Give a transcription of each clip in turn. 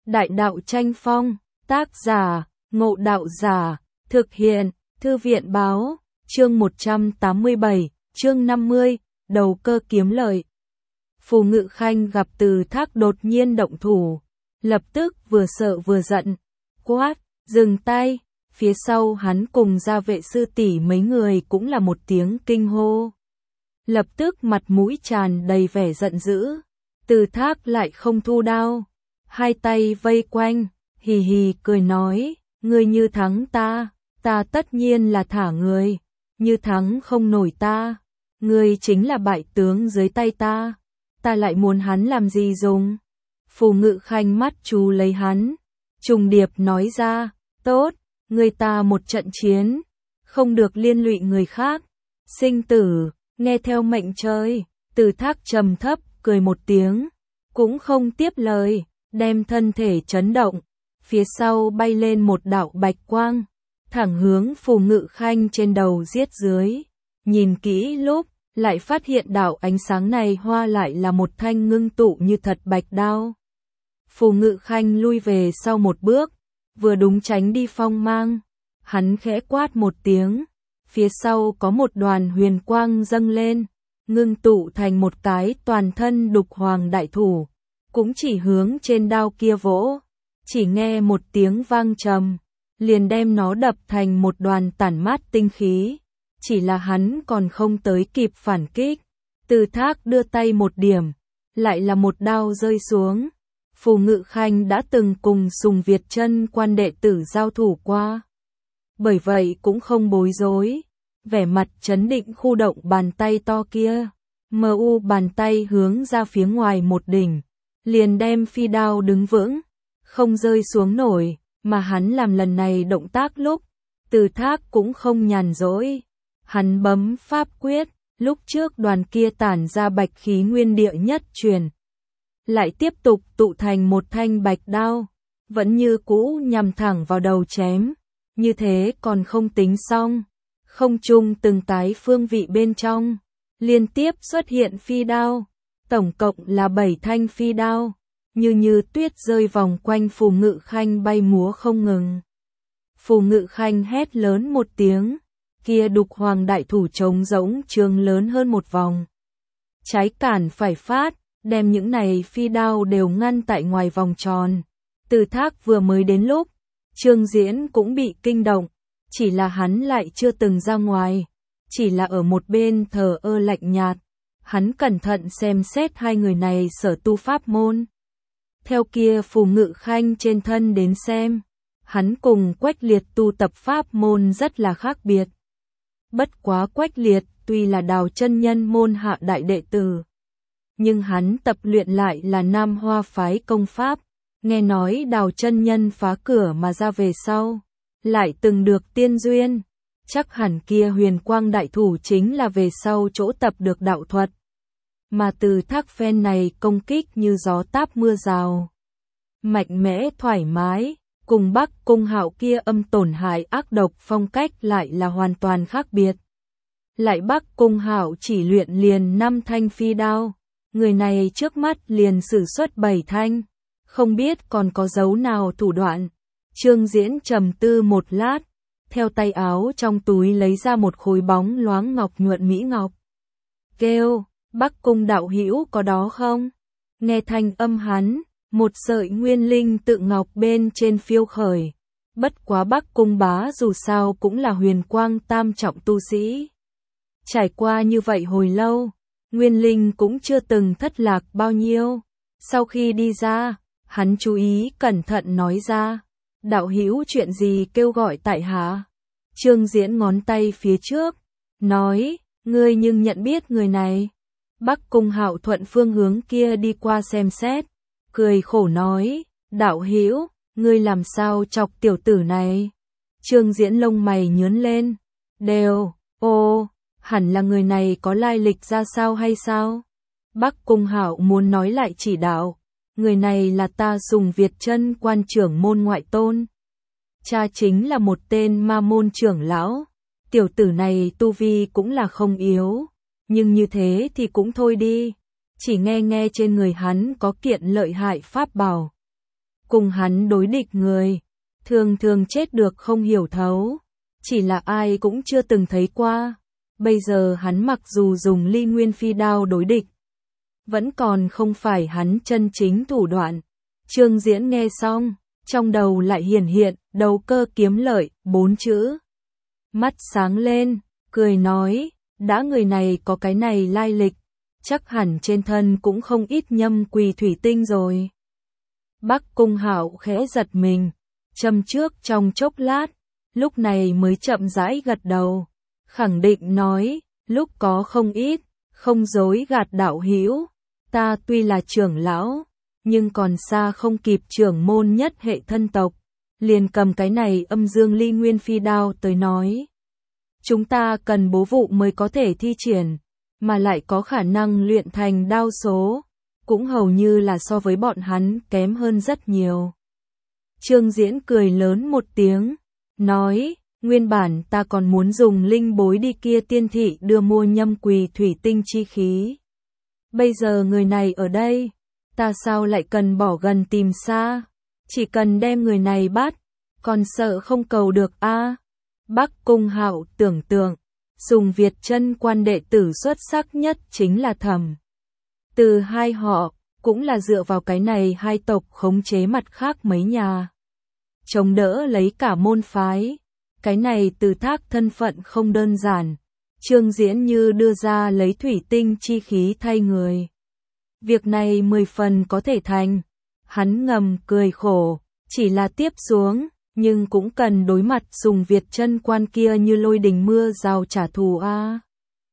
Đại đạo tranh phong, tác giả, Ngộ Đạo Giả, thực hiện, Thư viện báo, chương 187, chương 50, đầu cơ kiếm lợi. Phù Ngự Khanh gặp Từ Thác đột nhiên động thủ, lập tức vừa sợ vừa giận, quát, dừng tay, phía sau hắn cùng gia vệ sư tỷ mấy người cũng là một tiếng kinh hô. Lập tức mặt mũi tràn đầy vẻ giận dữ, Từ Thác lại không thu đao, hai tay vây quanh, hì hì cười nói, ngươi như thắng ta tất nhiên là thả người, như thắng không nổi ta, ngươi chính là bại tướng dưới tay ta lại muốn hắn làm gì dùng. Phù Ngự Khanh mắt chú lấy hắn, trùng điệp nói ra, tốt, ngươi ta một trận chiến, không được liên lụy người khác, sinh tử, nghe theo mệnh trời. Từ Thác trầm thấp, cười một tiếng, cũng không tiếp lời, đem thân thể chấn động, phía sau bay lên một đạo bạch quang, thẳng hướng Phù Ngự Khanh trên đầu giết dưới. Nhìn kỹ lúc, lại phát hiện đạo ánh sáng này hoa lại là một thanh ngưng tụ như thật bạch đao. Phù Ngự Khanh lui về sau một bước, vừa đúng tránh đi phong mang, hắn khẽ quát một tiếng, phía sau có một đoàn huyền quang dâng lên, ngưng tụ thành một cái toàn thân đục hoàng đại thủ, cũng chỉ hướng trên đao kia vỗ, chỉ nghe một tiếng vang trầm, liền đem nó đập thành một đoàn tản mát tinh khí. Chỉ là hắn còn không tới kịp phản kích, Từ Thác đưa tay một điểm, lại là một đao rơi xuống. Phù Ngự Khanh đã từng cùng Sùng Việt Chân quan đệ tử giao thủ qua, bởi vậy cũng không bối rối, vẻ mặt trấn định khu động bàn tay to kia, bàn tay hướng ra phía ngoài một đỉnh, liền đem phi đao đứng vững, không rơi xuống nổi, mà hắn làm lần này động tác lúc, Từ Thác cũng không nhàn rỗi. Hắn bấm pháp quyết, lúc trước đoàn kia tản ra bạch khí nguyên địa nhất truyền, lại tiếp tục tụ thành một thanh bạch đao, vẫn như cũ nhằm thẳng vào đầu chém. Như thế còn không tính xong, không trung từng cái phương vị bên trong, liên tiếp xuất hiện phi đao, tổng cộng là 7 thanh phi đao, như tuyết rơi vòng quanh Phù Ngự Khanh bay múa không ngừng. Phù Ngự Khanh hét lớn một tiếng, kia đục hoàng đại thủ trống rỗng trường lớn hơn một vòng. Trái cản phải phát, đem những này phi đao đều ngăn tại ngoài vòng tròn. Từ Thác vừa mới đến lúc, Trương Diễn cũng bị kinh động, chỉ là hắn lại chưa từng ra ngoài, chỉ là ở một bên thờ ơ lạnh nhạt. Hắn cẩn thận xem xét hai người này sở tu pháp môn. Theo kia Phù Ngự Khanh trên thân đến xem, hắn cùng Quách Liệt tu tập pháp môn rất là khác biệt. Bất quá Quách Liệt tuy là Đào chân nhân môn hạ đại đệ tử, nhưng hắn tập luyện lại là Nam Hoa phái công pháp, nghe nói Đào chân nhân phá cửa mà ra về sau, lại từng được tiên duyên, chắc hẳn kia huyền quang đại thủ chính là về sau chỗ tập được đạo thuật. Mà Từ Thác phen này công kích như gió táp mưa rào, mạnh mẽ thoải mái, cùng Bắc Cung Hạo kia âm tổn hại ác độc phong cách lại là hoàn toàn khác biệt. Lại Bắc Cung Hạo chỉ luyện liền 5 thanh phi đao, người này trước mắt liền sử xuất 7 thanh, không biết còn có dấu nào thủ đoạn. Trương Diễn trầm tư một lát, theo tay áo trong túi lấy ra một khối bóng loáng ngọc nhuận mỹ ngọc, kêu, Bắc Cung đạo hữu có đó không? Nghe thanh âm hắn, một sợi nguyên linh tự ngọc bên trên phiêu khởi. Bất quá Bắc Cung bá dù sao cũng là huyền quang tam trọng tu sĩ. Trải qua như vậy hồi lâu, nguyên linh cũng chưa từng thất lạc bao nhiêu. Sau khi đi ra, hắn chú ý cẩn thận nói ra, đạo hữu chuyện gì kêu gọi tại hạ? Trương Diễn ngón tay phía trước, nói, ngươi nhưng nhận biết người này. Bắc Cung Hạo thuận phương hướng kia đi qua xem xét, cười khổ nói, đạo hữu, ngươi làm sao chọc tiểu tử này? Trương Diễn lông mày nhướng lên, hẳn là người này có lai lịch ra sao hay sao? Bắc Cung Hạo muốn nói lại chỉ đạo, người này là ta Sùng Việt Chân quan trưởng môn ngoại tôn. Cha chính là một tên ma môn trưởng lão, tiểu tử này tu vi cũng là không yếu, nhưng như thế thì cũng thôi đi. Chỉ nghe trên người hắn có kiện lợi hại pháp bảo, cùng hắn đối địch người, thường thường chết được không hiểu thấu, chỉ là ai cũng chưa từng thấy qua. Bây giờ hắn mặc dù dùng Ly Nguyên Phi đao đối địch, vẫn còn không phải hắn chân chính thủ đoạn. Trương Diễn nghe xong, trong đầu lại hiển hiện, đầu cơ kiếm lợi, 4 chữ. Mắt sáng lên, cười nói, đã người này có cái này lai lịch, chắc hẳn trên thân cũng không ít nhâm quỳ thủy tinh rồi. Bắc Cung Hạo khẽ giật mình, châm trước trong chốc lát, lúc này mới chậm rãi gật đầu, khẳng định nói, lúc có không ít, không dối gạt đạo hữu, ta tuy là trưởng lão, nhưng còn xa không kịp trưởng môn nhất hệ thân tộc, liền cầm cái này Âm Dương Ly Nguyên Phi đao tới nói. Chúng ta cần bố vụ mới có thể thi triển, mà lại có khả năng luyện thành đao số, cũng hầu như là so với bọn hắn kém hơn rất nhiều. Trương Diễn cười lớn một tiếng, nói, nguyên bản ta còn muốn dùng linh bối đi kia tiên thị đưa mua nhâm quỳ thủy tinh chi khí. Bây giờ người này ở đây, ta sao lại cần bỏ gần tìm xa, chỉ cần đem người này bắt, còn sợ không cầu được a? Bắc Cung Hạo tưởng tượng, Sùng Việt chân quan đệ tử xuất sắc nhất chính là Thẩm Từ hai họ, cũng là dựa vào cái này hai tộc khống chế mặt khác mấy nhà, chống đỡ lấy cả môn phái. Cái này Từ Thác thân phận không đơn giản, Trương Diễn như đưa ra lấy thủy tinh chi khí thay người. Việc này 10 phần có thể thành. Hắn ngầm cười khổ, chỉ là tiếp xuống, nhưng cũng cần đối mặt Sùng Việt chân quan kia như lôi đình mưa rào trả thù a.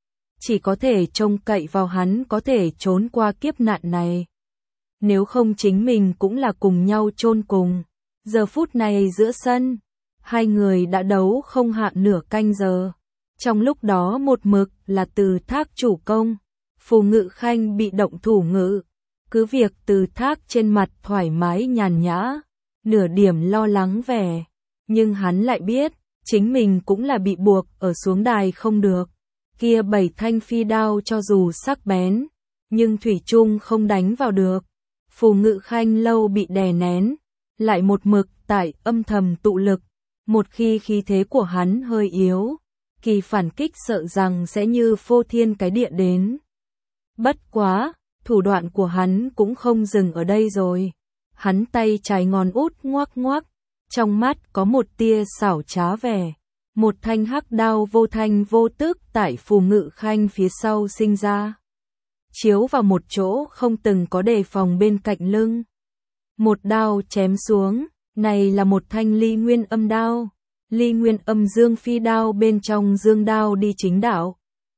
Chỉ có thể trông cậy vào hắn có thể trốn qua kiếp nạn này. Nếu không chính mình cũng là cùng nhau chôn cùng. Giờ phút này giữa sân, hai người đã đấu không hạ nửa canh giờ. Trong lúc đó một mực là Từ Thác chủ công, Phù Ngự Khanh bị động thủ ngự. Cứ việc Từ Thác trên mặt thoải mái nhàn nhã, nửa điểm lo lắng vẻ, nhưng hắn lại biết, chính mình cũng là bị buộc ở xuống đài không được. Kia 7 thanh phi đao cho dù sắc bén, nhưng thủy chung không đánh vào được. Phù Ngự Khanh lâu bị đè nén, lại một mực tại âm thầm tụ lực, một khi khí thế của hắn hơi yếu, kỳ phản kích sợ rằng sẽ như phô thiên cái địa đến. Bất quá, thủ đoạn của hắn cũng không dừng ở đây rồi. Hắn tay trái ngón út ngoắc ngoắc, trong mắt có một tia xảo trá vẻ. Một thanh hắc đao vô thanh vô tức tại Phù Ngự Khanh phía sau sinh ra, chiếu vào một chỗ không từng có đề phòng bên cạnh lưng. Một đao chém xuống, này là một thanh Ly Nguyên Âm đao. Ly Nguyên Âm Dương Phi đao bên trong dương đao đi chính đạo,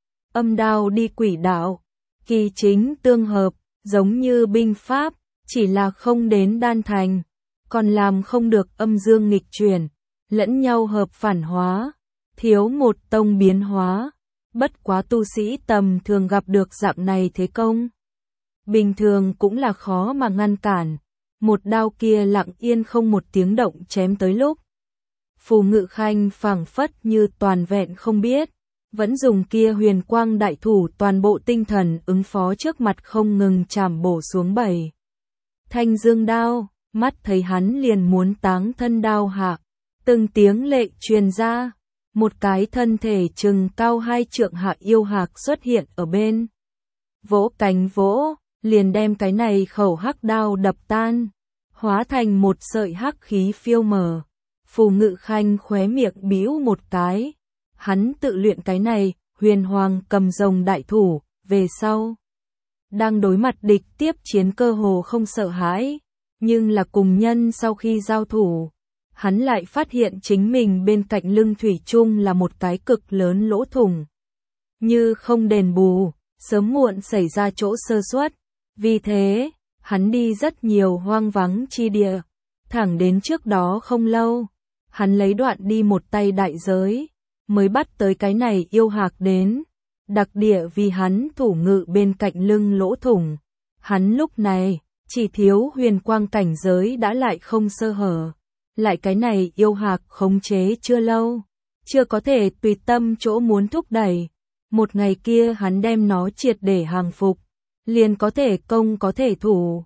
âm đao đi quỷ đạo, kỳ chính tương hợp, giống như binh pháp, chỉ là không đến đan thành, còn làm không được âm dương nghịch chuyển, lẫn nhau hợp phản hóa, thiếu một tông biến hóa. Bất quá tu sĩ tầm thường gặp được dạng này thế công, bình thường cũng là khó mà ngăn cản. Một đao kia lặng yên không một tiếng động chém tới lúc, Phù Ngự Khanh phảng phất như toàn vẹn không biết, vẫn dùng kia huyền quang đại thủ toàn bộ tinh thần ứng phó trước mặt không ngừng chảm bổ xuống 7 thanh dương đao, mắt thấy hắn liền muốn táng thân đao hạ, từng tiếng lệ truyền ra, một cái thân thể chừng cao 2 trượng hạ yêu hạc xuất hiện ở bên, vỗ cánh vỗ, liền đem cái này khẩu hắc đao đập tan, hóa thành một sợi hắc khí phiêu mờ. Phù Ngự Khanh khóe miệng bĩu một cái, hắn tự luyện cái này, huyền hoàng cầm rồng đại thủ, về sau đang đối mặt địch tiếp chiến cơ hồ không sợ hãi, nhưng là cùng nhân sau khi giao thủ, hắn lại phát hiện chính mình bên cạnh lưng thủy chung là một cái cực lớn lỗ thủng. Như không đền bù, sớm muộn xảy ra chỗ sơ suất, vì thế, hắn đi rất nhiều hoang vắng chi địa, thẳng đến trước đó không lâu. Hắn lấy đoạn đi một tay đại giới, mới bắt tới cái này yêu hạc đến, đặc địa vì hắn thủ ngự bên cạnh lưng lỗ thủng. Hắn lúc này, chỉ thiếu huyền quang cảnh giới đã lại không sơ hở, lại cái này yêu hạc khống chế chưa lâu, chưa có thể tùy tâm chỗ muốn thúc đẩy. Một ngày kia hắn đem nó triệt để hàng phục, liền có thể công có thể thủ.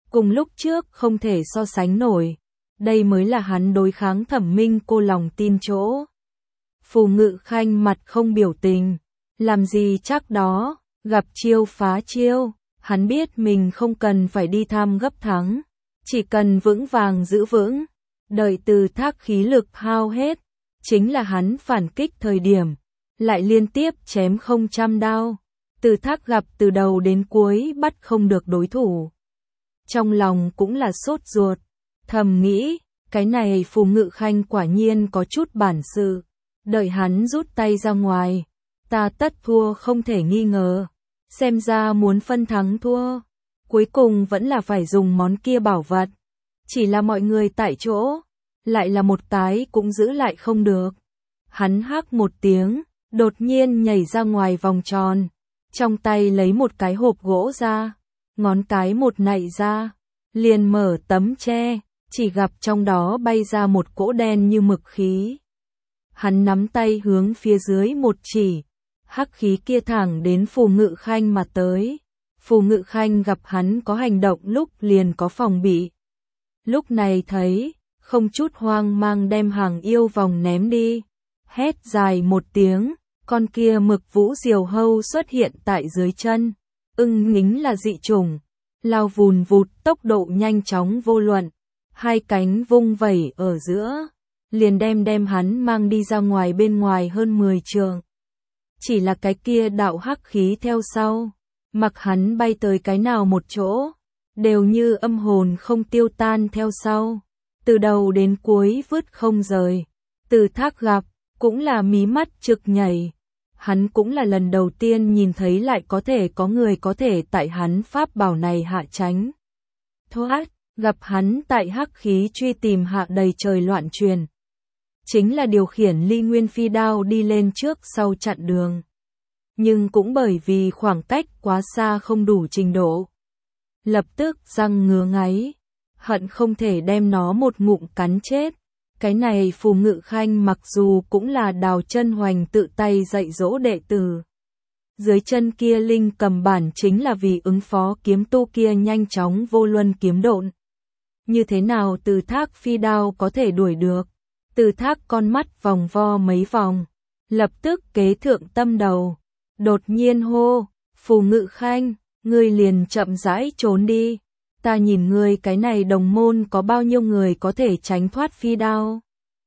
cùng lúc trước không thể so sánh nổi. Đây mới là hắn đối kháng Thẩm Minh cô lòng tin chỗ. Phù Ngự Khanh mặt không biểu tình, làm gì chắc đó, gặp chiêu phá chiêu, hắn biết mình không cần phải đi tham gấp thắng, chỉ cần vững vàng giữ vững, đợi Từ Thác khí lực hao hết, chính là hắn phản kích thời điểm, lại liên tiếp chém không trăm đao. Từ Thác gặp từ đầu đến cuối bắt không được đối thủ. Trong lòng cũng là sốt ruột, thầm nghĩ, cái này Phù Ngự Khanh quả nhiên có chút bản sự, đợi hắn rút tay ra ngoài, ta tất thua không thể nghi ngờ, xem ra muốn phân thắng thua, cuối cùng vẫn là phải dùng món kia bảo vật, chỉ là mọi người tại chỗ, lại là một cái cũng giữ lại không được. Hắn hắc một tiếng, đột nhiên nhảy ra ngoài vòng tròn, trong tay lấy một cái hộp gỗ ra, ngón cái một nạy ra, liền mở tấm tre, chỉ gặp trong đó bay ra một cỗ đen như mực khí. Hắn nắm tay hướng phía dưới một chỉ, hắc khí kia thẳng đến Phù Ngự Khanh mà tới. Phù Ngự Khanh gặp hắn có hành động lúc liền có phòng bị. Lúc này thấy, không chút hoang mang đem hàng yêu vòng ném đi, hét dài một tiếng, con kia Mực Vũ Diều Hâu xuất hiện tại dưới chân. Ưng Nghính là dị chủng, lao vùn vụt tốc độ nhanh chóng vô luận, hai cánh vung vẩy ở giữa, liền đem hắn mang đi ra ngoài bên ngoài hơn 10 trượng. Chỉ là cái kia đạo hắc khí theo sau, mặc hắn bay tới cái nào một chỗ, đều như âm hồn không tiêu tan theo sau, từ đầu đến cuối vứt không rời. Từ Thác gặp, cũng là mí mắt trực nhảy, hắn cũng là lần đầu tiên nhìn thấy lại có thể có người có thể tại hắn pháp bảo này hạ tránh thoát, gặp hắn tại hắc khí truy tìm hạ đầy trời loạn truyền. Chính là điều khiển Ly Nguyên Phi đao đi lên trước sau chặn đường. Nhưng cũng bởi vì khoảng cách quá xa không đủ trình độ. Lập tức răng ngứa ngáy, hận không thể đem nó một ngụm cắn chết. Cái này Phù Ngự Khanh mặc dù cũng là Đào Chân Hoành tự tay dạy dỗ đệ tử. Dưới chân kia linh cầm bản chính là vì ứng phó kiếm tu kia nhanh chóng vô luân kiếm độn. Như thế nào Từ Thác phi đao có thể đuổi được? Từ Thác con mắt vòng vo mấy vòng, lập tức kế thượng tâm đầu, đột nhiên hô, Phù Ngự Khanh, ngươi liền chậm rãi trốn đi, ta nhìn ngươi cái này đồng môn có bao nhiêu người có thể tránh thoát phi đao.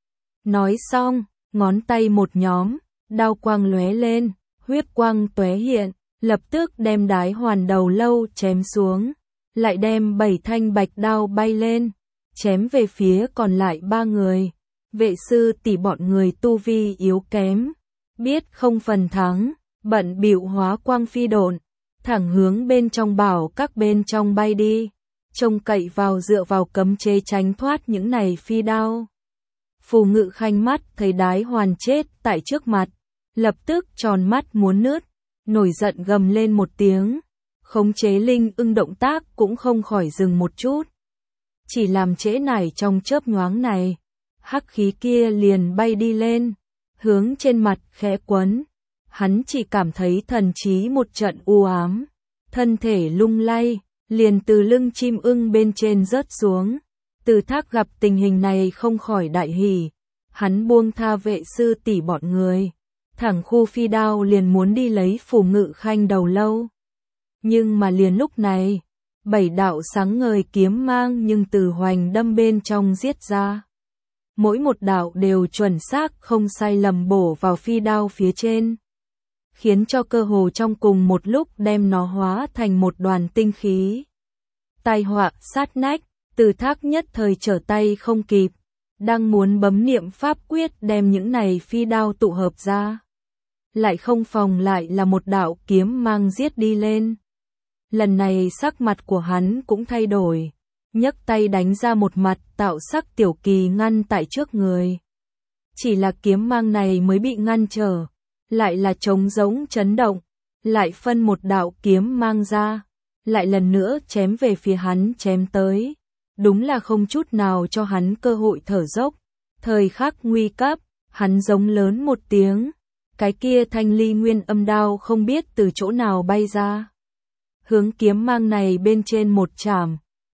Nói xong, ngón tay một nhóm, đao quang lóe lên, huyết quang tóe hiện, lập tức đem Đái Hoàn đầu lâu chém xuống, lại đem 7 thanh bạch đao bay lên, chém về phía còn lại 3 người. Vệ sư tỷ bọn người tu vi yếu kém, biết không phần thắng, bận bịu hóa quang phi độn, thẳng hướng bên trong bảo các bên trong bay đi, trông cậy vào dựa vào cấm chế tránh thoát những này phi đao. Phù Ngự Khanh mắt thấy Đái Hoàn chết tại trước mặt, lập tức tròn mắt muốn nứt, nổi giận gầm lên một tiếng, khống chế linh ưng động tác cũng không khỏi dừng một chút. Chỉ làm trễ nải trong chớp nhoáng này, hắc khí kia liền bay đi lên, hướng trên mặt khẽ quấn. Hắn chỉ cảm thấy thần trí một trận u ám, thân thể lung lay, liền từ lưng chim ưng bên trên rớt xuống. Từ Thác gặp tình hình này không khỏi đại hỉ, hắn buông tha vệ sư tỷ bọn người, thẳng khu phi đao liền muốn đi lấy Phù Ngự Khanh đầu lâu. Nhưng mà liền lúc này, 7 đạo sáng ngời kiếm mang nhưng từ hoành đâm bên trong giết ra. Mỗi một đạo đều chuẩn xác không sai lầm bổ vào phi đao phía trên, khiến cho cơ hồ trong cùng một lúc đem nó hóa thành một đoàn tinh khí. Tai họa sát nách, Từ Thác nhất thời trở tay không kịp, đang muốn bấm niệm pháp quyết đem những này phi đao tụ hợp ra. Lại không phòng lại là một đạo kiếm mang giết đi lên. Lần này sắc mặt của hắn cũng thay đổi, nhấc tay đánh ra một mặt tạo sắc tiểu kỳ ngăn tại trước người. Chỉ là kiếm mang này mới bị ngăn trở, lại là trống rỗng chấn động, lại phân một đạo kiếm mang ra, lại lần nữa chém về phía hắn chém tới. Đúng là không chút nào cho hắn cơ hội thở dốc. Thời khắc nguy cấp, hắn giống lớn một tiếng, cái kia thanh ly nguyên âm đao không biết từ chỗ nào bay ra. Hướng kiếm mang này bên trên một chảm,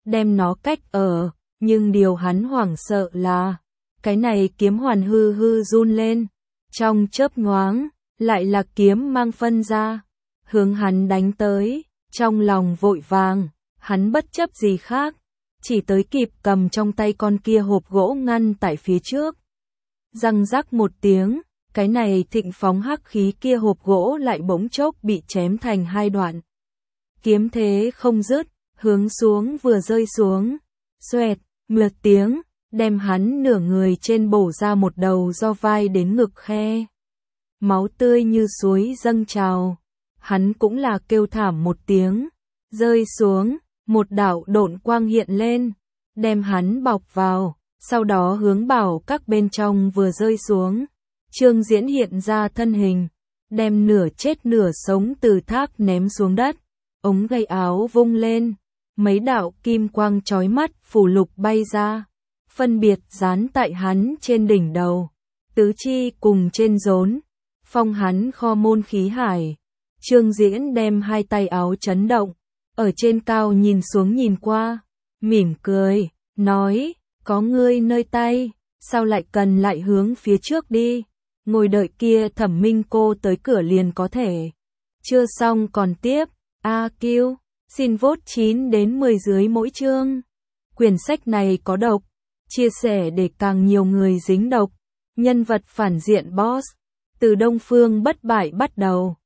đem nó cách ở, nhưng điều hắn hoảng sợ là, cái này kiếm hoàn hư hư run lên, trong chớp nhoáng, lại là kiếm mang phân ra, hướng hắn đánh tới, trong lòng vội vàng, hắn bất chấp gì khác, chỉ tới kịp cầm trong tay con kia hộp gỗ ngăn tại phía trước. Răng rắc một tiếng, cái này thịnh phóng hắc khí kia hộp gỗ lại bỗng chốc bị chém thành hai đoạn. Kiếm thế không dứt, hướng xuống vừa rơi xuống, xoẹt, một tiếng, đem hắn nửa người trên bổ ra một đầu do vai đến ngực khe. Máu tươi như suối dâng trào, hắn cũng là kêu thảm một tiếng, rơi xuống, một đạo độn quang hiện lên, đem hắn bọc vào, sau đó hướng bảo các bên trong vừa rơi xuống. Trương Diễn hiện ra thân hình, đem nửa chết nửa sống từ thác ném xuống đất, ống gầy áo vung lên, mấy đạo kim quang chói mắt phủ lục bay ra, phân biệt dán tại hắn trên đỉnh đầu, tứ chi cùng trên rốn, phong hắn kho môn khí hải. Trương Diễn đem hai tay áo chấn động, ở trên cao nhìn xuống nhìn qua, mỉm cười, nói, có ngươi nơi tay, sao lại cần lại hướng phía trước đi, ngồi đợi kia Thẩm Minh cô tới cửa liền có thể. Chưa xong còn tiếp, AQ, xin vote 9 đến 10 dưới mỗi chương. Quyển sách này có độc, chia sẻ để càng nhiều người dính độc. Nhân vật phản diện boss, từ Đông Phương bất bại bắt đầu.